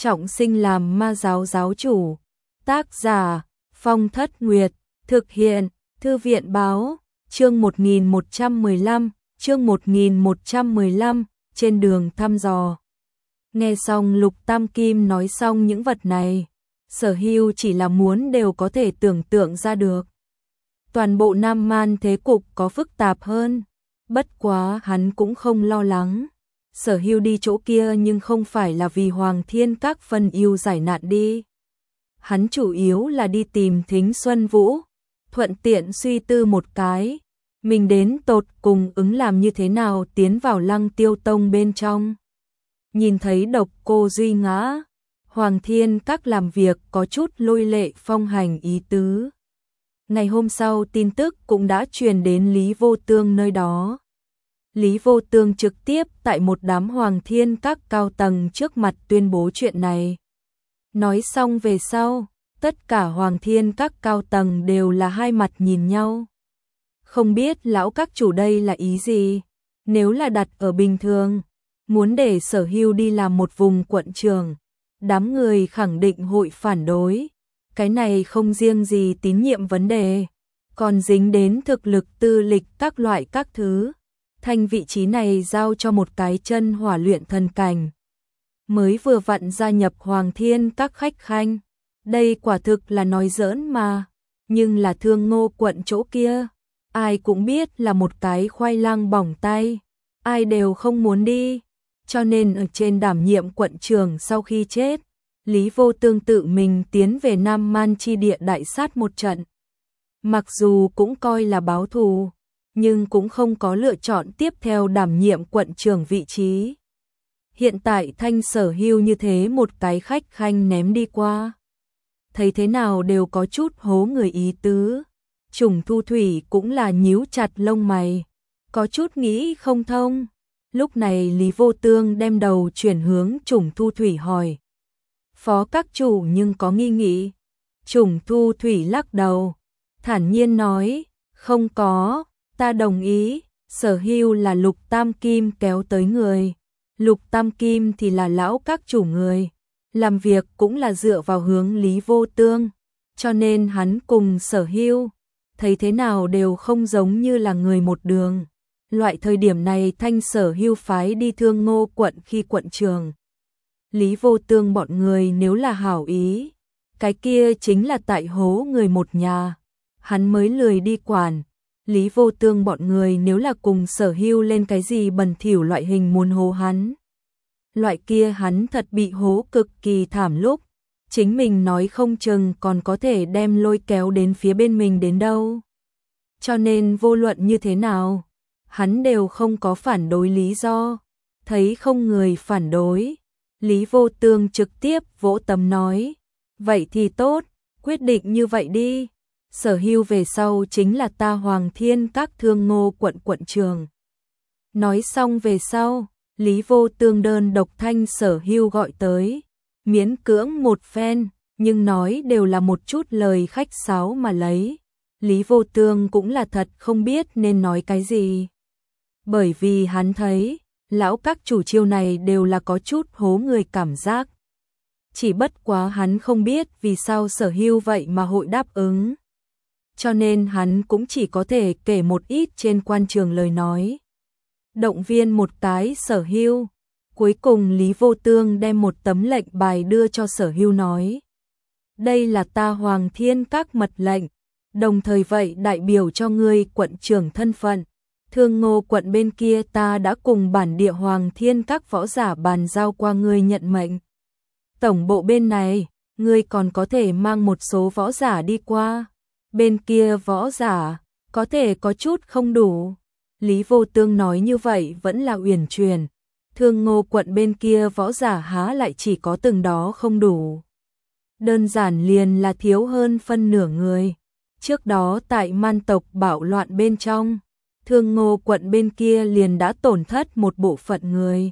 trọng sinh làm ma giáo giáo chủ. Tác giả Phong Thất Nguyệt, thực hiện Thư viện báo, chương 1115, chương 1115, trên đường thăm dò. Nghe xong Lục Tam Kim nói xong những vật này, Sở Hưu chỉ là muốn đều có thể tưởng tượng ra được. Toàn bộ Nam Man thế cục có phức tạp hơn, bất quá hắn cũng không lo lắng. Sở Hưu đi chỗ kia nhưng không phải là vì Hoàng Thiên Các phân ưu giải nạn đi. Hắn chủ yếu là đi tìm Thính Xuân Vũ, thuận tiện suy tư một cái, mình đến tột cùng ứng làm như thế nào tiến vào Lăng Tiêu Tông bên trong. Nhìn thấy Độc Cô Duy ngã, Hoàng Thiên Các làm việc có chút lôi lệ phong hành ý tứ. Ngày hôm sau tin tức cũng đã truyền đến Lý Vô Tương nơi đó. Lý Vô Tương trực tiếp tại một đám Hoàng Thiên Các cao tầng trước mặt tuyên bố chuyện này. Nói xong về sau, tất cả Hoàng Thiên Các cao tầng đều là hai mặt nhìn nhau. Không biết lão các chủ đây là ý gì? Nếu là đặt ở bình thường, muốn để Sở Hưu đi làm một vùng quận trưởng, đám người khẳng định hội phản đối. Cái này không riêng gì tín nhiệm vấn đề, còn dính đến thực lực tư lịch các loại các thứ. Thành vị trí này giao cho một cái chân hỏa luyện thần cảnh, mới vừa vặn gia nhập Hoàng Thiên Các khách khanh. Đây quả thực là nói giỡn mà, nhưng là Thương Ngô quận chỗ kia, ai cũng biết là một cái khoai lang bỏng tay, ai đều không muốn đi, cho nên ở trên đảm nhiệm quận trưởng sau khi chết, Lý Vô Tương tự mình tiến về Nam Man chi địa đại sát một trận. Mặc dù cũng coi là báo thù, nhưng cũng không có lựa chọn tiếp theo đảm nhiệm quận trưởng vị trí. Hiện tại Thanh Sở Hưu như thế một cái khách khanh ném đi qua, thấy thế nào đều có chút hố người ý tứ. Trùng Thu Thủy cũng là nhíu chặt lông mày, có chút nghĩ không thông. Lúc này Lý Vô Tương đem đầu chuyển hướng Trùng Thu Thủy hỏi: Phó các chủ nhưng có nghi nghị? Trùng Thu Thủy lắc đầu, thản nhiên nói: Không có, ta đồng ý. Sở Hưu là Lục Tam Kim kéo tới người, Lục Tam Kim thì là lão các chủ người, làm việc cũng là dựa vào hướng Lý Vô Tương, cho nên hắn cùng Sở Hưu thấy thế nào đều không giống như là người một đường. Loại thời điểm này Thanh Sở Hưu phái đi Thương Ngô quận khi quận trưởng, Lý Vô Tương bọn người nếu là hảo ý, cái kia chính là tại hố người một nhà, hắn mới lười đi quản. Lý Vô Tương bọn người nếu là cùng Sở Hưu lên cái gì bẩn thỉu loại hình muốn hố hắn, loại kia hắn thật bị hố cực kỳ thảm lúc, chính mình nói không chừng còn có thể đem lôi kéo đến phía bên mình đến đâu. Cho nên vô luận như thế nào, hắn đều không có phản đối lý do. Thấy không người phản đối, Lý Vô Tương trực tiếp vỗ tấm nói: Vậy thì tốt, quyết định như vậy đi. Sở Hưu về sau chính là ta Hoàng Thiên Các Thương Ngô quận quận trưởng. Nói xong về sau, Lý Vô Tương đơn độc Thanh Sở Hưu gọi tới, miễn cưỡng một phen, nhưng nói đều là một chút lời khách sáo mà lấy. Lý Vô Tương cũng là thật không biết nên nói cái gì. Bởi vì hắn thấy, lão các chủ chiêu này đều là có chút hố người cảm giác. Chỉ bất quá hắn không biết vì sao Sở Hưu vậy mà hội đáp ứng. Cho nên hắn cũng chỉ có thể kể một ít trên quan trường lời nói, động viên một cái Sở Hưu. Cuối cùng Lý Vô Tương đem một tấm lệnh bài đưa cho Sở Hưu nói: Đây là ta Hoàng Thiên Các mật lệnh, đồng thời vậy đại biểu cho ngươi quận trưởng thân phận. Thương Ngô quận bên kia ta đã cùng bản địa Hoàng Thiên Các võ giả bàn giao qua ngươi nhận mệnh. Tổng bộ bên này, ngươi còn có thể mang một số võ giả đi qua. Bên kia võ giả, có thể có chút không đủ. Lý Vô Tương nói như vậy vẫn là uyển chuyển. Thương Ngô quận bên kia võ giả há lại chỉ có từng đó không đủ. Đơn giản liền là thiếu hơn phân nửa người. Trước đó tại man tộc bạo loạn bên trong, Thương Ngô quận bên kia liền đã tổn thất một bộ phận người.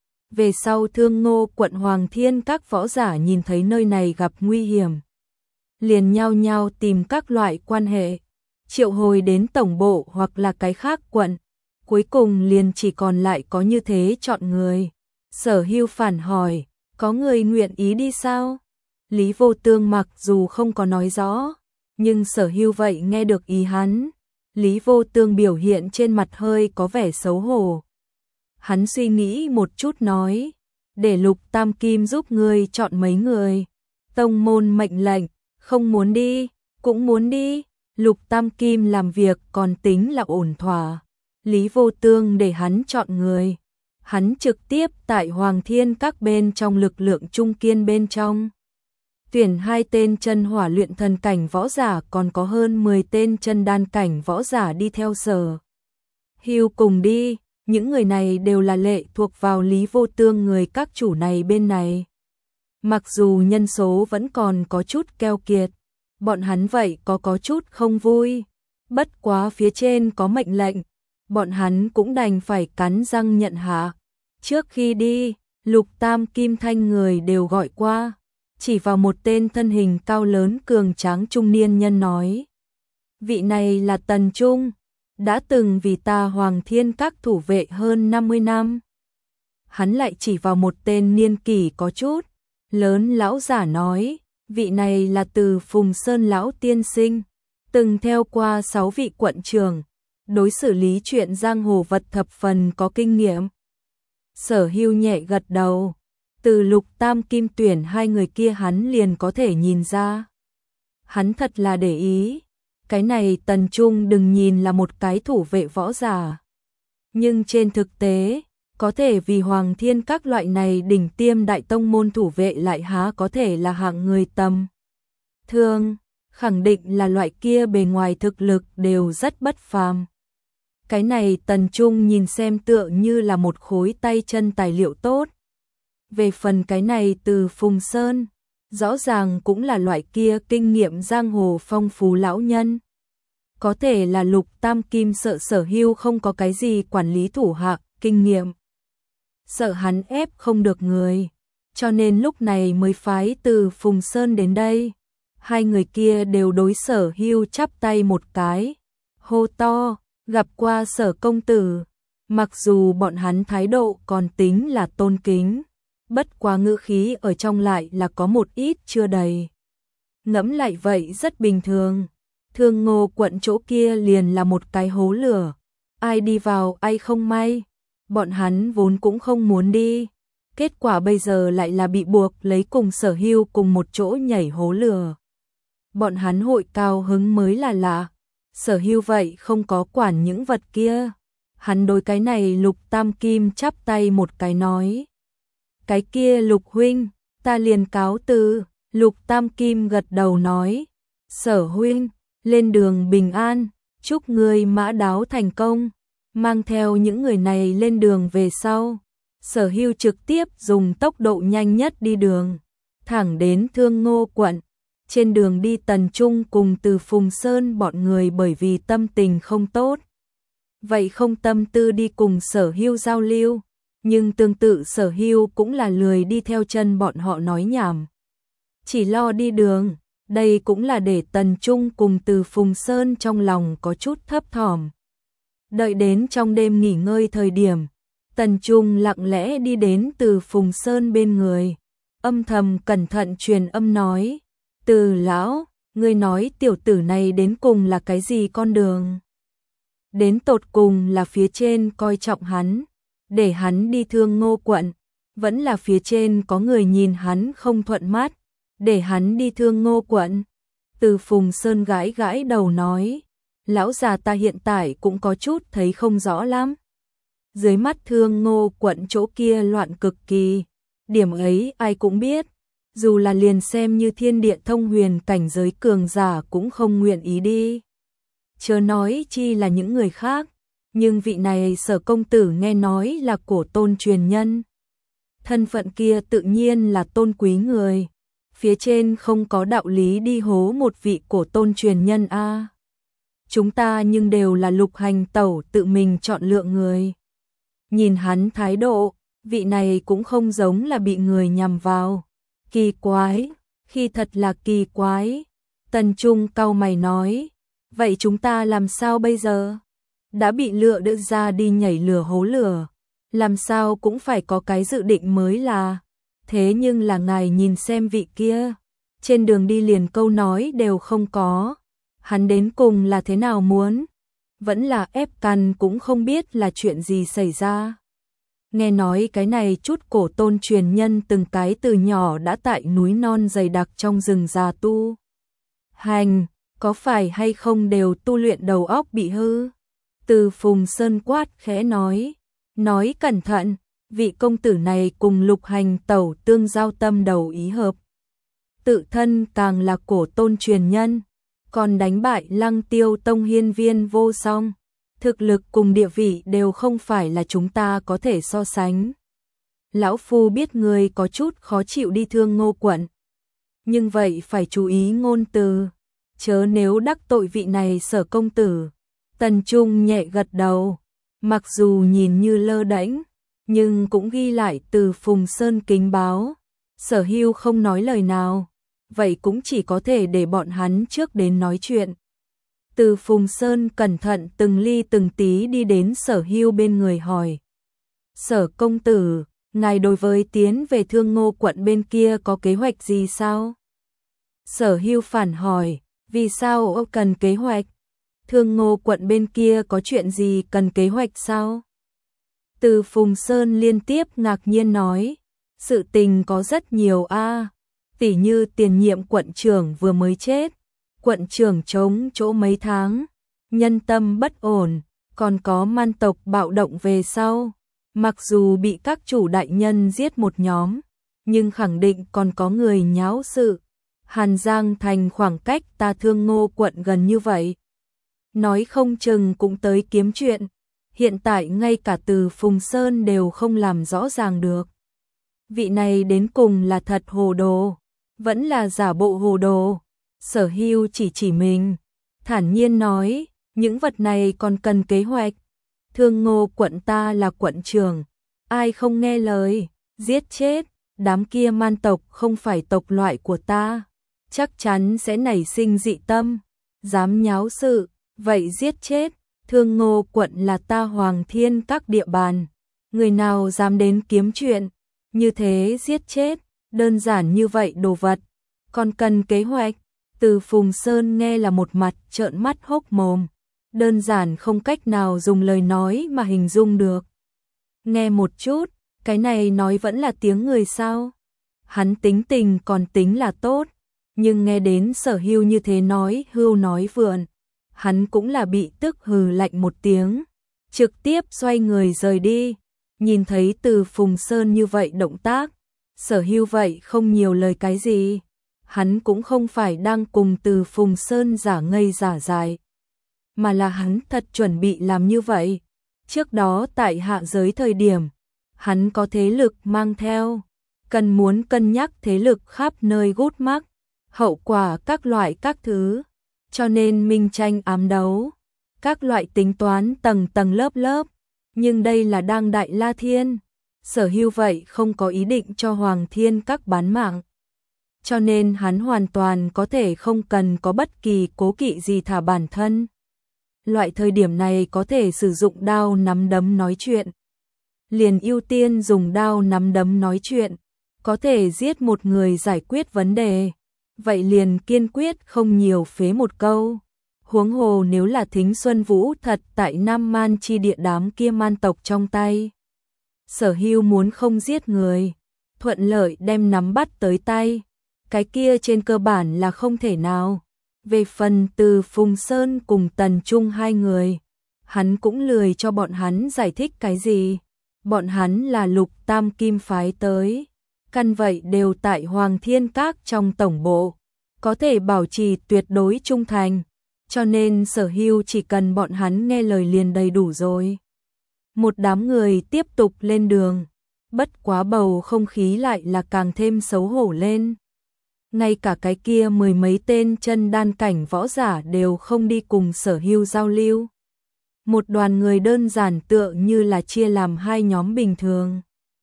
Về sau Thương Ngô quận Hoàng Thiên Các võ giả nhìn thấy nơi này gặp nguy hiểm, liền nhao nhao tìm các loại quan hệ, triệu hồi đến tổng bộ hoặc là cái khác quận. Cuối cùng liền chỉ còn lại có như thế chọn người. Sở Hưu phản hỏi: Có người nguyện ý đi sao? Lý Vô Tương mặc dù không có nói rõ, nhưng Sở Hưu vậy nghe được ý hắn. Lý Vô Tương biểu hiện trên mặt hơi có vẻ xấu hổ. Hắn suy nghĩ một chút nói, để Lục Tam Kim giúp ngươi chọn mấy người. Tông môn mệnh lệnh, không muốn đi, cũng muốn đi. Lục Tam Kim làm việc còn tính là ổn thỏa. Lý Vô Tương để hắn chọn người. Hắn trực tiếp tại Hoàng Thiên các bên trong lực lượng trung kiên bên trong. Tuyển 2 tên chân hỏa luyện thần cảnh võ giả, còn có hơn 10 tên chân đan cảnh võ giả đi theo Sở Hưu cùng đi. Những người này đều là lệ thuộc vào Lý Vô Tương người các chủ này bên này. Mặc dù nhân số vẫn còn có chút keo kiệt, bọn hắn vậy có chút không vui. Bất quá phía trên có mệnh lệnh, bọn hắn cũng đành phải cắn răng nhận hạ. Trước khi đi, Lục Tam Kim thanh người đều gọi qua, chỉ vào một tên thân hình cao lớn cường tráng trung niên nhân nói. Vị này là Tần Trung, đã từng vì ta Hoàng Thiên các thủ vệ hơn 50 năm. Hắn lại chỉ vào một tên niên kỷ có chút lớn lão giả nói, vị này là Từ Phùng Sơn lão tiên sinh, từng theo qua 6 vị quận trưởng, đối xử lý chuyện giang hồ vật thập phần có kinh nghiệm. Sở Hưu nhẹ gật đầu, từ Lục Tam Kim tuyển 2 người kia hắn liền có thể nhìn ra. Hắn thật là để ý, cái này Tần Trung đừng nhìn là một cái thủ vệ võ giả, nhưng trên thực tế, có thể vì Hoàng Thiên các loại này đỉnh tiêm đại tông môn thủ vệ lại há có thể là hạng người tầm thường, khẳng định là loại kia bề ngoài thực lực đều rất bất phàm. Cái này Tần Trung nhìn xem tựa như là một khối tay chân tài liệu tốt. Về phần cái này Từ Phùng Sơn, rõ ràng cũng là loại kia kinh nghiệm giang hồ phong phú lão nhân. Có thể là Lục Tam Kim sợ Sở Hưu không có cái gì quản lý thủ hạ, kinh nghiệm. Sợ hắn ép không được người, cho nên lúc này mới phái Từ Phùng Sơn đến đây. 2 người kia đều đối Sở Hưu chắp tay một cái, hô to, gặp qua Sở công tử. Mặc dù bọn hắn thái độ còn tính là tôn kính, bất quá ngữ khí ở trong lại là có một ít chưa đầy. Ngẫm lại vậy rất bình thường. Thương Ngô quận chỗ kia liền là một cái hố lửa, ai đi vào ai không may. Bọn hắn vốn cũng không muốn đi, kết quả bây giờ lại là bị buộc lấy cùng Sở Hưu cùng một chỗ nhảy hố lửa. Bọn hắn hội cao hứng mới là lạ. Sở Hưu vậy không có quản những vật kia. Hắn đối cái này Lục Tam Kim chắp tay một cái nói, cái kia Lục huynh, ta liền cáo từ. Lục Tam Kim gật đầu nói, Sở huynh, lên đường bình an, chúc ngươi mã đáo thành công. Mang theo những người này lên đường về sau, Sở Hưu trực tiếp dùng tốc độ nhanh nhất đi đường, thẳng đến Thương Ngô quận. Trên đường đi Tần Trung cùng Từ Phùng Sơn bọn người bởi vì tâm tình không tốt, vậy không tâm tư đi cùng Sở Hưu giao lưu, nhưng tương tự Sở Hưu cũng là lười đi theo chân bọn họ nói nhảm, chỉ lo đi đường. Đây cũng là để Tần Trung cùng Từ Phùng Sơn trong lòng có chút thấp thỏm. Đợi đến trong đêm nghỉ ngơi thời điểm, Tần Trung lặng lẽ đi đến Từ Phùng Sơn bên người, âm thầm cẩn thận truyền âm nói, Từ lão, ngươi nói tiểu tử này đến cùng là cái gì con đường? Đến tột cùng là phía trên coi trọng hắn, để hắn đi Thương Ngô quận, vẫn là phía trên có người nhìn hắn không thuận mắt, để hắn đi Thương Ngô quận? Từ Phùng Sơn gãi gãi đầu nói, lão già ta hiện tại cũng có chút thấy không rõ lắm. Dưới mắt Thương Ngô quận chỗ kia loạn cực kỳ, điểm ấy ai cũng biết, dù là liền xem như thiên địa thông huyền cảnh giới cường giả cũng không nguyện ý đi. Chớ nói chi là những người khác, nhưng vị này Sở công tử nghe nói là cổ tôn truyền nhân. Thân phận kia tự nhiên là tôn quý người, phía trên không có đạo lý đi hố một vị cổ tôn truyền nhân a. Chúng ta nhưng đều là Lục hành tẩu tự mình chọn lựa người. Nhìn hắn thái độ, vị này cũng không giống là bị người nhằm vào. Kỳ quái, khi thật là kỳ quái. Tần Trung cau mày nói, vậy chúng ta làm sao bây giờ? Đã bị lựa đưa ra đi nhảy lửa hố lửa, làm sao cũng phải có cái dự định mới là. Thế nhưng là ngài nhìn xem vị kia, trên đường đi liền câu nói đều không có. Hắn đến cùng là thế nào muốn? Vẫn là ép căn cũng không biết là chuyện gì xảy ra. Nghe nói cái này chút cổ tôn truyền nhân từng cái từ nhỏ đã tại núi non dày đặc trong rừng già tu hành, có phải hay không đều tu luyện đầu óc bị hư? Từ Phùng Sơn quát khẽ nói cẩn thận, vị công tử này cùng Lục Hành tẩu tương giao tâm đầu ý hợp. Tự thân càng là cổ tôn truyền nhân, còn đánh bại Lăng Tiêu Tông hiên viên vô song. Thực lực cùng địa vị đều không phải là chúng ta có thể so sánh. Lão Phu biết người có chút khó chịu đi Thương Ngô quận. Nhưng vậy phải chú ý ngôn từ, chớ nếu đắc tội vị này Sở công tử. Tần Trung nhẹ gật đầu, mặc dù nhìn như lơ đễnh, nhưng cũng ghi lại từ Phùng Sơn kính báo. Sở Hưu không nói lời nào, vậy cũng chỉ có thể để bọn hắn trước đến nói chuyện. Từ Phùng Sơn cẩn thận từng ly từng tí đi đến Sở Hưu bên người hỏi. Sở công tử, ngài đối với tiến về Thương Ngô quận bên kia có kế hoạch gì sao? Sở Hưu phản hỏi, vì sao ông cần kế hoạch? Thương Ngô quận bên kia có chuyện gì cần kế hoạch sao? Từ Phùng Sơn liên tiếp ngạc nhiên nói, sự tình có rất nhiều a, tỉ như tiền nhiệm quận trưởng vừa mới chết, quận trưởng trống chỗ mấy tháng, nhân tâm bất ổn, còn có man tộc bạo động về sau. Mặc dù bị các chủ đại nhân giết một nhóm, nhưng khẳng định còn có người nháo sự. Hàn Giang thành khoảng cách ta Thương Ngô quận gần như vậy, nói không chừng cũng tới kiếm chuyện. Hiện tại ngay cả từ Phùng Sơn đều không làm rõ ràng được. Vị này đến cùng là thật hồ đồ, vẫn là giả bộ hồ đồ. Sở Hưu chỉ mình, thản nhiên nói, những vật này còn cần kế hoạch. Thương Ngô quận ta là quận trưởng, ai không nghe lời, giết chết. Đám kia man tộc không phải tộc loại của ta, chắc chắn sẽ nảy sinh dị tâm, dám nháo sự, vậy giết chết. Thương Ngô quận là ta Hoàng Thiên các địa bàn, người nào dám đến kiếm chuyện, như thế giết chết, đơn giản như vậy đồ vật, còn cần kế hoạch. Từ Phùng Sơn nghe là một mặt trợn mắt hốc mồm, đơn giản không cách nào dùng lời nói mà hình dung được. Nghe một chút, cái này nói vẫn là tiếng người sao? Hắn tính tình còn tính là tốt, nhưng nghe đến Sở Hưu như thế nói hưu nói vượn, hắn cũng là bị tức hừ lạnh một tiếng, trực tiếp xoay người rời đi. Nhìn thấy Từ Phùng Sơn như vậy động tác, Sở Hưu vậy không nhiều lời cái gì, hắn cũng không phải đang cùng Từ Phùng Sơn giả ngây giả dại, mà là hắn thật chuẩn bị làm như vậy. Trước đó tại hạ giới thời điểm, hắn có thế lực mang theo, cần muốn cân nhắc thế lực khắp nơi gút mắc, hậu quả các loại các thứ, cho nên minh tranh ám đấu, các loại tính toán tầng tầng lớp lớp, nhưng đây là đang Đại La Thiên. Sở Hưu vậy không có ý định cho Hoàng Thiên các bán mạng, cho nên hắn hoàn toàn có thể không cần có bất kỳ cố kỵ gì thả bản thân. Loại thời điểm này có thể sử dụng đao nắm đấm nói chuyện, liền ưu tiên dùng đao nắm đấm nói chuyện. Có thể giết một người giải quyết vấn đề, vậy liền kiên quyết không nhiều phế một câu. Huống hồ nếu là Thính Xuân Vũ thật tại Nam Man chi địa đám kia man tộc trong tay, Sở Hưu muốn không giết người, thuận lợi đem nắm bắt tới tay, cái kia trên cơ bản là không thể nào. Về phần Từ Phùng Sơn cùng Tần Trung hai người, hắn cũng lười cho bọn hắn giải thích cái gì. Bọn hắn là Lục Tam Kim phái tới, căn vậy đều tại Hoàng Thiên Các trong tổng bộ, có thể bảo trì tuyệt đối trung thành, cho nên Sở Hưu chỉ cần bọn hắn nghe lời liền đầy đủ rồi. Một đám người tiếp tục lên đường, bất quá bầu không khí lại là càng thêm xấu hổ lên. Ngay cả cái kia mười mấy tên chân đan cảnh võ giả đều không đi cùng Sở Hưu giao lưu. Một đoàn người đơn giản tựa như là chia làm hai nhóm bình thường.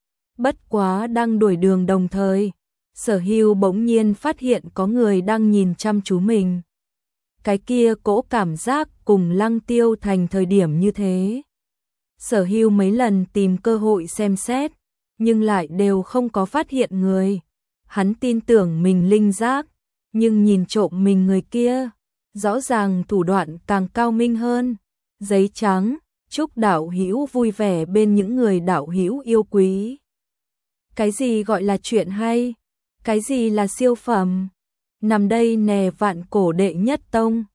Bất quá đang đuổi đường đồng thời, Sở Hưu bỗng nhiên phát hiện có người đang nhìn chăm chú mình. Cái kia cỗ cảm giác cùng Lăng Tiêu thành thời điểm như thế. Sở Hưu mấy lần tìm cơ hội xem xét, nhưng lại đều không có phát hiện người. Hắn tin tưởng mình linh giác, nhưng nhìn trộm mình người kia, rõ ràng thủ đoạn càng cao minh hơn. Giấy trắng, chúc đạo hữu vui vẻ bên những người đạo hữu yêu quý. Cái gì gọi là chuyện hay? Cái gì là siêu phẩm? Nằm đây nè vạn cổ đệ nhất tông.